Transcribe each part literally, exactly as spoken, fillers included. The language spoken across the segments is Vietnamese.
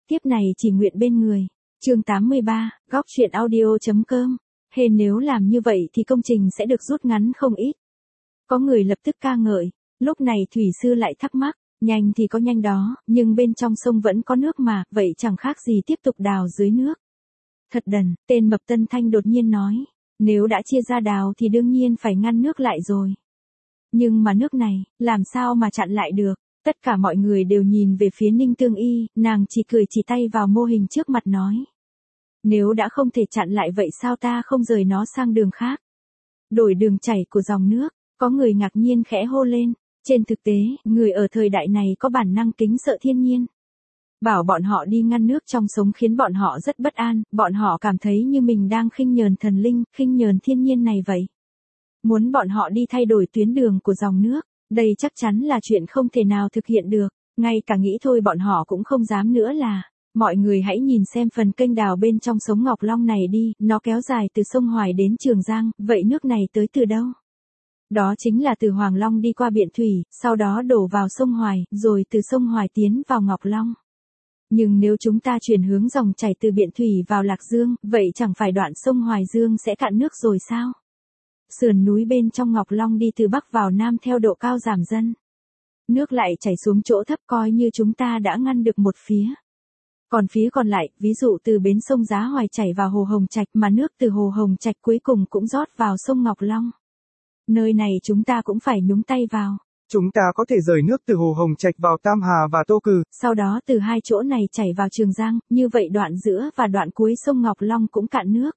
tiếp này chỉ nguyện bên người. Chương tám mươi ba, góc truyện audio.com. Hên nếu làm như vậy thì công trình sẽ được rút ngắn không ít. Có người lập tức ca ngợi, lúc này thủy sư lại thắc mắc, nhanh thì có nhanh đó, nhưng bên trong sông vẫn có nước mà, vậy chẳng khác gì tiếp tục đào dưới nước. Thật đần, tên mập Tân Thanh đột nhiên nói, nếu đã chia ra đào thì đương nhiên phải ngăn nước lại rồi. Nhưng mà nước này, làm sao mà chặn lại được? Tất cả mọi người đều nhìn về phía Ninh Tương Y, nàng chỉ cười chỉ tay vào mô hình trước mặt nói. Nếu đã không thể chặn lại vậy sao ta không rời nó sang đường khác? Đổi đường chảy của dòng nước, có người ngạc nhiên khẽ hô lên. Trên thực tế, người ở thời đại này có bản năng kính sợ thiên nhiên. Bảo bọn họ đi ngăn nước trong sống khiến bọn họ rất bất an, bọn họ cảm thấy như mình đang khinh nhờn thần linh, khinh nhờn thiên nhiên này vậy. Muốn bọn họ đi thay đổi tuyến đường của dòng nước, đây chắc chắn là chuyện không thể nào thực hiện được, ngay cả nghĩ thôi bọn họ cũng không dám nữa là. Mọi người hãy nhìn xem phần kênh đào bên trong sống Ngọc Long này đi, nó kéo dài từ sông Hoài đến Trường Giang, vậy nước này tới từ đâu? Đó chính là từ Hoàng Long đi qua Biện Thủy, sau đó đổ vào sông Hoài, rồi từ sông Hoài tiến vào Ngọc Long. Nhưng nếu chúng ta chuyển hướng dòng chảy từ Biện Thủy vào Lạc Dương, vậy chẳng phải đoạn sông Hoài Dương sẽ cạn nước rồi sao? Sườn núi bên trong Ngọc Long đi từ Bắc vào Nam theo độ cao giảm dần. Nước lại chảy xuống chỗ thấp coi như chúng ta đã ngăn được một phía. Còn phía còn lại, ví dụ từ bến sông Giá Hoài chảy vào Hồ Hồng Trạch mà nước từ Hồ Hồng Trạch cuối cùng cũng rót vào sông Ngọc Long. Nơi này chúng ta cũng phải nhúng tay vào. Chúng ta có thể rời nước từ Hồ Hồng Trạch vào Tam Hà và Tô Cừ. Sau đó từ hai chỗ này chảy vào Trường Giang, như vậy đoạn giữa và đoạn cuối sông Ngọc Long cũng cạn nước.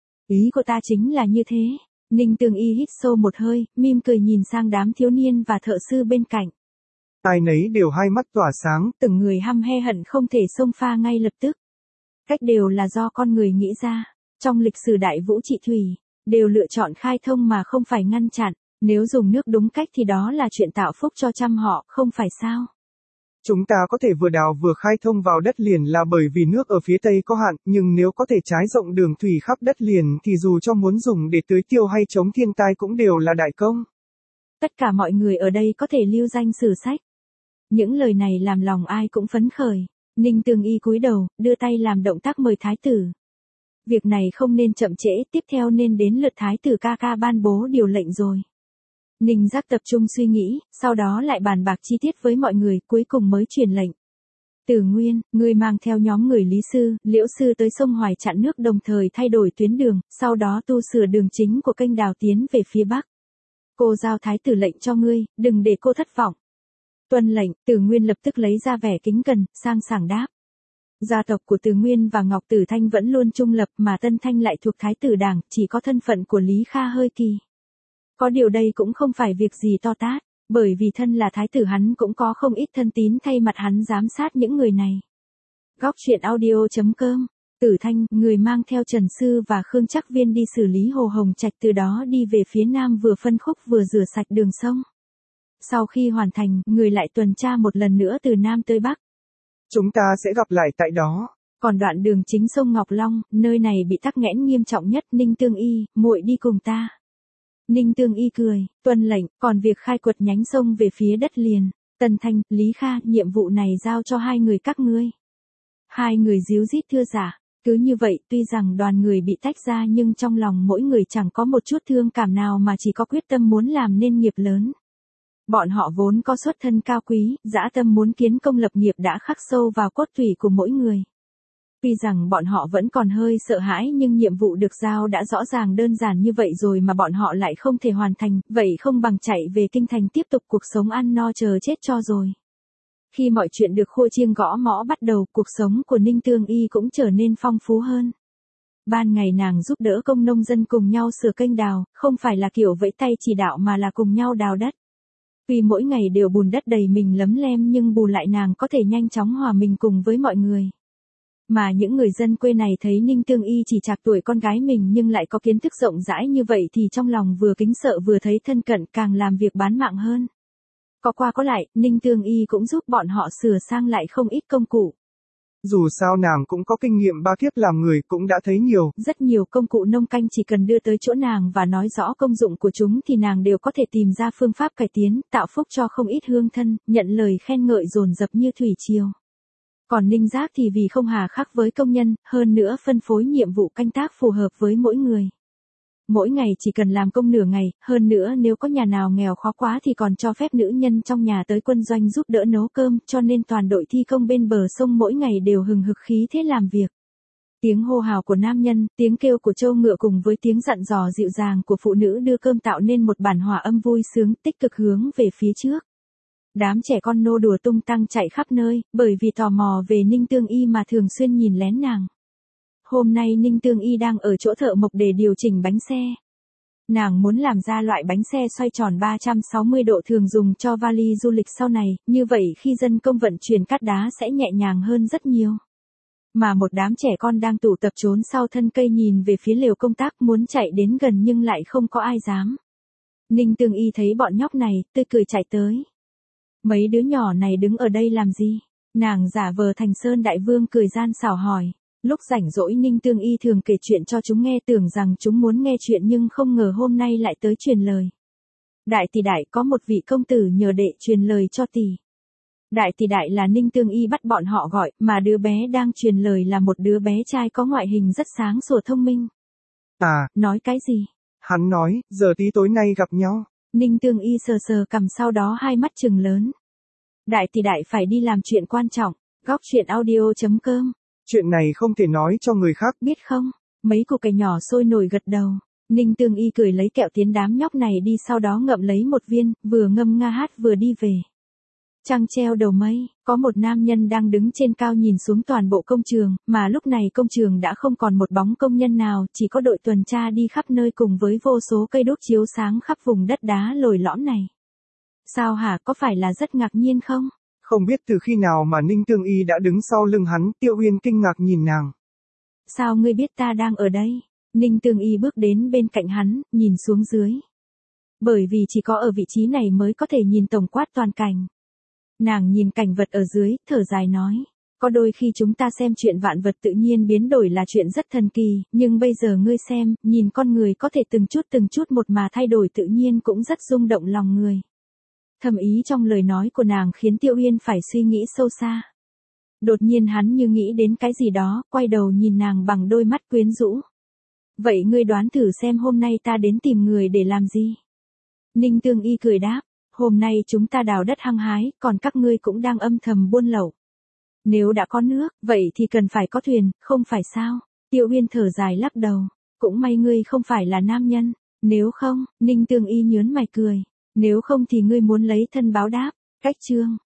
Ý của ta chính là như thế. Ninh Tương Y hít sâu một hơi, mỉm cười nhìn sang đám thiếu niên và thợ sư bên cạnh. Ai nấy đều hai mắt tỏa sáng. Từng người hăm he hận không thể xông pha ngay lập tức. Cách đều là do con người nghĩ ra. Trong lịch sử đại vũ trị thủy, đều lựa chọn khai thông mà không phải ngăn chặn. Nếu dùng nước đúng cách thì đó là chuyện tạo phúc cho trăm họ, không phải sao? Chúng ta có thể vừa đào vừa khai thông vào đất liền là bởi vì nước ở phía Tây có hạn, nhưng nếu có thể trái rộng đường thủy khắp đất liền thì dù cho muốn dùng để tưới tiêu hay chống thiên tai cũng đều là đại công. Tất cả mọi người ở đây có thể lưu danh sử sách. Những lời này làm lòng ai cũng phấn khởi. Ninh Tương Y cúi đầu, đưa tay làm động tác mời thái tử. Việc này không nên chậm trễ, tiếp theo nên đến lượt thái tử ca ca ban bố điều lệnh rồi. Ninh Giác tập trung suy nghĩ, sau đó lại bàn bạc chi tiết với mọi người, cuối cùng mới truyền lệnh. Tử Nguyên, ngươi mang theo nhóm người Lý Sư, Liễu Sư tới sông Hoài chặn nước đồng thời thay đổi tuyến đường, sau đó tu sửa đường chính của kênh đào tiến về phía Bắc. Cô giao thái tử lệnh cho ngươi, đừng để cô thất vọng. Tuân lệnh, Tử Nguyên lập tức lấy ra vẻ kính cẩn, sang sảng đáp. Gia tộc của Tử Nguyên và Ngọc Tử Thanh vẫn luôn trung lập mà Tân Thanh lại thuộc thái tử đảng, chỉ có thân phận của Lý Kha hơi kỳ. Có điều đây cũng không phải việc gì to tát, bởi vì thân là thái tử hắn cũng có không ít thân tín thay mặt hắn giám sát những người này. Góc truyện audio.com. Tử Thanh, người mang theo Trần Sư và Khương Trắc Viên đi xử lý Hồ Hồng Trạch, từ đó đi về phía Nam vừa phân khúc vừa rửa sạch đường sông. Sau khi hoàn thành, người lại tuần tra một lần nữa từ Nam tới Bắc. Chúng ta sẽ gặp lại tại đó. Còn đoạn đường chính sông Ngọc Long, nơi này bị tắc nghẽn nghiêm trọng nhất, Ninh Tương Y, muội đi cùng ta. Ninh Tương Y cười, tuân lệnh, còn việc khai quật nhánh sông về phía đất liền, Tân Thanh, Lý Kha, nhiệm vụ này giao cho hai người các ngươi. Hai người díu dít thưa giả, cứ như vậy tuy rằng đoàn người bị tách ra nhưng trong lòng mỗi người chẳng có một chút thương cảm nào mà chỉ có quyết tâm muốn làm nên nghiệp lớn. Bọn họ vốn có xuất thân cao quý, dã tâm muốn kiến công lập nghiệp đã khắc sâu vào cốt tủy của mỗi người. Tuy rằng bọn họ vẫn còn hơi sợ hãi nhưng nhiệm vụ được giao đã rõ ràng đơn giản như vậy rồi mà bọn họ lại không thể hoàn thành, vậy không bằng chạy về kinh thành tiếp tục cuộc sống ăn no chờ chết cho rồi. Khi mọi chuyện được khua chiêng gõ mõ bắt đầu, cuộc sống của Ninh Tương Y cũng trở nên phong phú hơn. Ban ngày nàng giúp đỡ công nông dân cùng nhau sửa kênh đào, không phải là kiểu vẫy tay chỉ đạo mà là cùng nhau đào đất. Tuy mỗi ngày đều bùn đất đầy mình lấm lem nhưng bù lại nàng có thể nhanh chóng hòa mình cùng với mọi người. Mà những người dân quê này thấy Ninh Tương Y chỉ trạc tuổi con gái mình nhưng lại có kiến thức rộng rãi như vậy thì trong lòng vừa kính sợ vừa thấy thân cận, càng làm việc bán mạng hơn. Có qua có lại, Ninh Tương Y cũng giúp bọn họ sửa sang lại không ít công cụ. Dù sao nàng cũng có kinh nghiệm ba kiếp làm người cũng đã thấy nhiều. Rất nhiều công cụ nông canh chỉ cần đưa tới chỗ nàng và nói rõ công dụng của chúng thì nàng đều có thể tìm ra phương pháp cải tiến, tạo phúc cho không ít hương thân, nhận lời khen ngợi dồn dập như thủy triều. Còn Ninh Giác thì vì không hà khắc với công nhân, hơn nữa phân phối nhiệm vụ canh tác phù hợp với mỗi người. Mỗi ngày chỉ cần làm công nửa ngày, hơn nữa nếu có nhà nào nghèo khó quá thì còn cho phép nữ nhân trong nhà tới quân doanh giúp đỡ nấu cơm, cho nên toàn đội thi công bên bờ sông mỗi ngày đều hừng hực khí thế làm việc. Tiếng hô hào của nam nhân, tiếng kêu của trâu ngựa cùng với tiếng dặn dò dịu dàng của phụ nữ đưa cơm tạo nên một bản hòa âm vui sướng tích cực hướng về phía trước. Đám trẻ con nô đùa tung tăng chạy khắp nơi, bởi vì tò mò về Ninh Tương Y mà thường xuyên nhìn lén nàng. Hôm nay Ninh Tương Y đang ở chỗ thợ mộc để điều chỉnh bánh xe. Nàng muốn làm ra loại bánh xe xoay tròn ba trăm sáu mươi độ thường dùng cho vali du lịch sau này, như vậy khi dân công vận chuyển cát đá sẽ nhẹ nhàng hơn rất nhiều. Mà một đám trẻ con đang tụ tập trốn sau thân cây nhìn về phía lều công tác muốn chạy đến gần nhưng lại không có ai dám. Ninh Tương Y thấy bọn nhóc này, tươi cười chạy tới. Mấy đứa nhỏ này đứng ở đây làm gì? Nàng giả vờ thành Sơn Đại Vương cười gian xảo hỏi. Lúc rảnh rỗi Ninh Tương Y thường kể chuyện cho chúng nghe, tưởng rằng chúng muốn nghe chuyện nhưng không ngờ hôm nay lại tới truyền lời. Đại tỷ đại, có một vị công tử nhờ đệ truyền lời cho tỷ. Đại tỷ đại là Ninh Tương Y bắt bọn họ gọi, mà đứa bé đang truyền lời là một đứa bé trai có ngoại hình rất sáng sủa thông minh. À, nói cái gì? Hắn nói, giờ tí tối nay gặp nhau. Ninh Tương Y sờ sờ cằm sau đó hai mắt trừng lớn. Đại tỷ đại phải đi làm chuyện quan trọng, góc chuyện audio chấm com. Chuyện này không thể nói cho người khác. Biết không? Mấy cô cải nhỏ sôi nổi gật đầu. Ninh Tương Y cười lấy kẹo tiến đám nhóc này đi, sau đó ngậm lấy một viên, vừa ngâm nga hát vừa đi về. Trăng treo đầu mây, có một nam nhân đang đứng trên cao nhìn xuống toàn bộ công trường, mà lúc này công trường đã không còn một bóng công nhân nào, chỉ có đội tuần tra đi khắp nơi cùng với vô số cây đốt chiếu sáng khắp vùng đất đá lồi lõm này. Sao hả, có phải là rất ngạc nhiên không? Không biết từ khi nào mà Ninh Tương Y đã đứng sau lưng hắn, Tiêu Uyên kinh ngạc nhìn nàng. Sao ngươi biết ta đang ở đây? Ninh Tương Y bước đến bên cạnh hắn, nhìn xuống dưới. Bởi vì chỉ có ở vị trí này mới có thể nhìn tổng quát toàn cảnh. Nàng nhìn cảnh vật ở dưới, thở dài nói. Có đôi khi chúng ta xem chuyện vạn vật tự nhiên biến đổi là chuyện rất thần kỳ, nhưng bây giờ ngươi xem, nhìn con người có thể từng chút từng chút một mà thay đổi tự nhiên cũng rất rung động lòng người. Thầm ý trong lời nói của nàng khiến Tiêu Uyên phải suy nghĩ sâu xa. Đột nhiên hắn như nghĩ đến cái gì đó, quay đầu nhìn nàng bằng đôi mắt quyến rũ. Vậy ngươi đoán thử xem hôm nay ta đến tìm người để làm gì? Ninh Tương Y cười đáp, hôm nay chúng ta đào đất hăng hái, còn các ngươi cũng đang âm thầm buôn lậu. Nếu đã có nước, vậy thì cần phải có thuyền, không phải sao? Tiêu Uyên thở dài lắc đầu, cũng may ngươi không phải là nam nhân, nếu không, Ninh Tương Y nhớn mày cười. Nếu không thì ngươi muốn lấy thân báo đáp. Cách chương